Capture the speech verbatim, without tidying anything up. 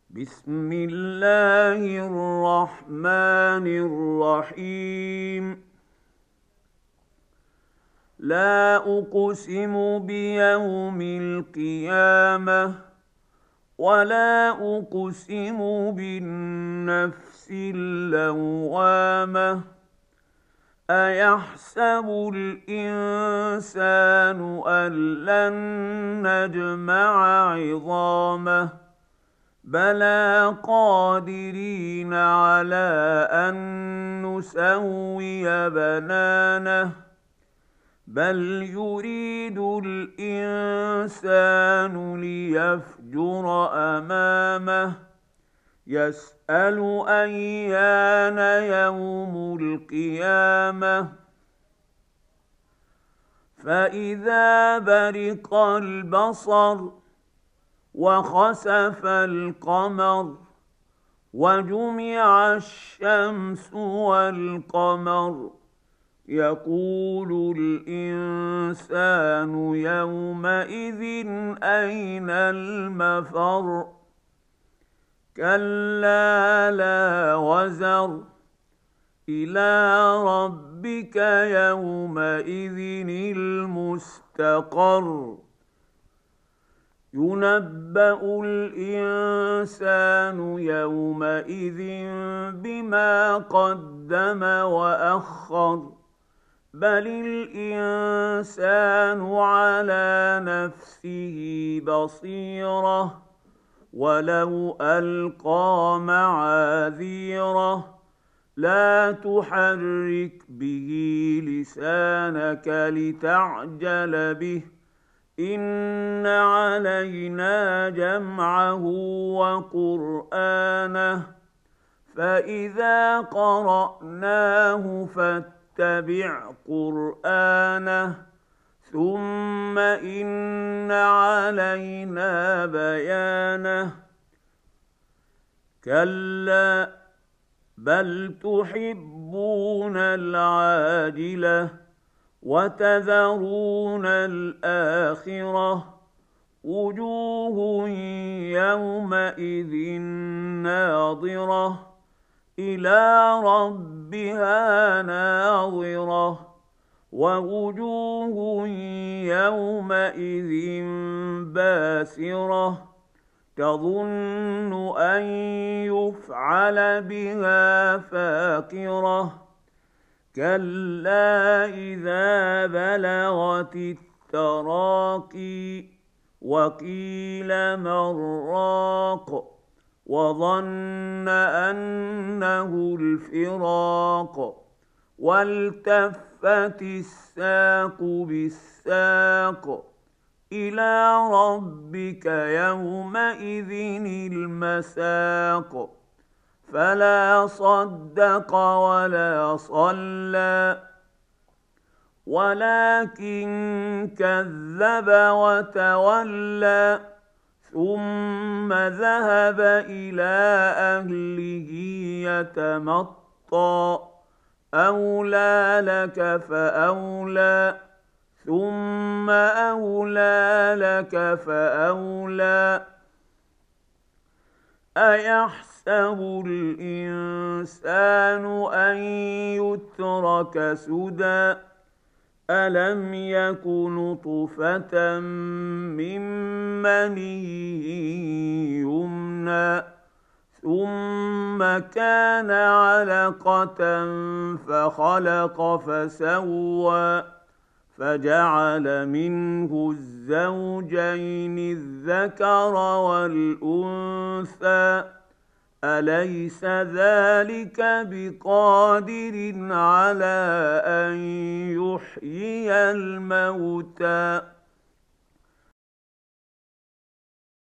بسم الله الرحمن الرحيم لا أقسم بيوم القيامة ولا أقسم بالنفس اللوامة أيحسب الإنسان أن لن نجمع عظامه بلى قادرين على أن نسوي بنانه بل يريد الإنسان ليفجر أمامه يسأل أيان يوم القيامة فإذا برق البصر وخسف القمر وجمع الشمس والقمر يقول الإنسان يومئذ أين المفر كلا لا وزر إلى ربك يومئذ المستقر ينبأ الإنسان يومئذ بما قدم وأخر بل الإنسان على نفسه بصيرة ولو ألقى معاذيره لا تحرك به لسانك لتعجل به إن علينا جمعه وقرآنه فإذا قرأناه فاتبع قرآنه ثم إن علينا بيانه كلا بل تحبون العاجلة وتذرون الآخرة وجوه يومئذ ناظرة إلى ربها ناظرة ووجوه يومئذ باسرة تظن أن يفعل بها فاقرة كلا إذا بلغت التراقي وقيل من راق وظن أنه الفراق والتفت الساق بالساق إلى ربك يومئذ المساق فلا صدق ولا صلى ولكن كذب وتولى ثم ذهب إلى أهله يتمطى أولى لك فأولى ثم أولى لك فأولى أيحسب الإنسان أن يترك سدى ألم يك نطفة من مني يمنى ثم كان علقة فخلق فسوى فجعل منه الزوجين الذكر والأنثى أليس ذلك بقادر على أن يحيي الموتى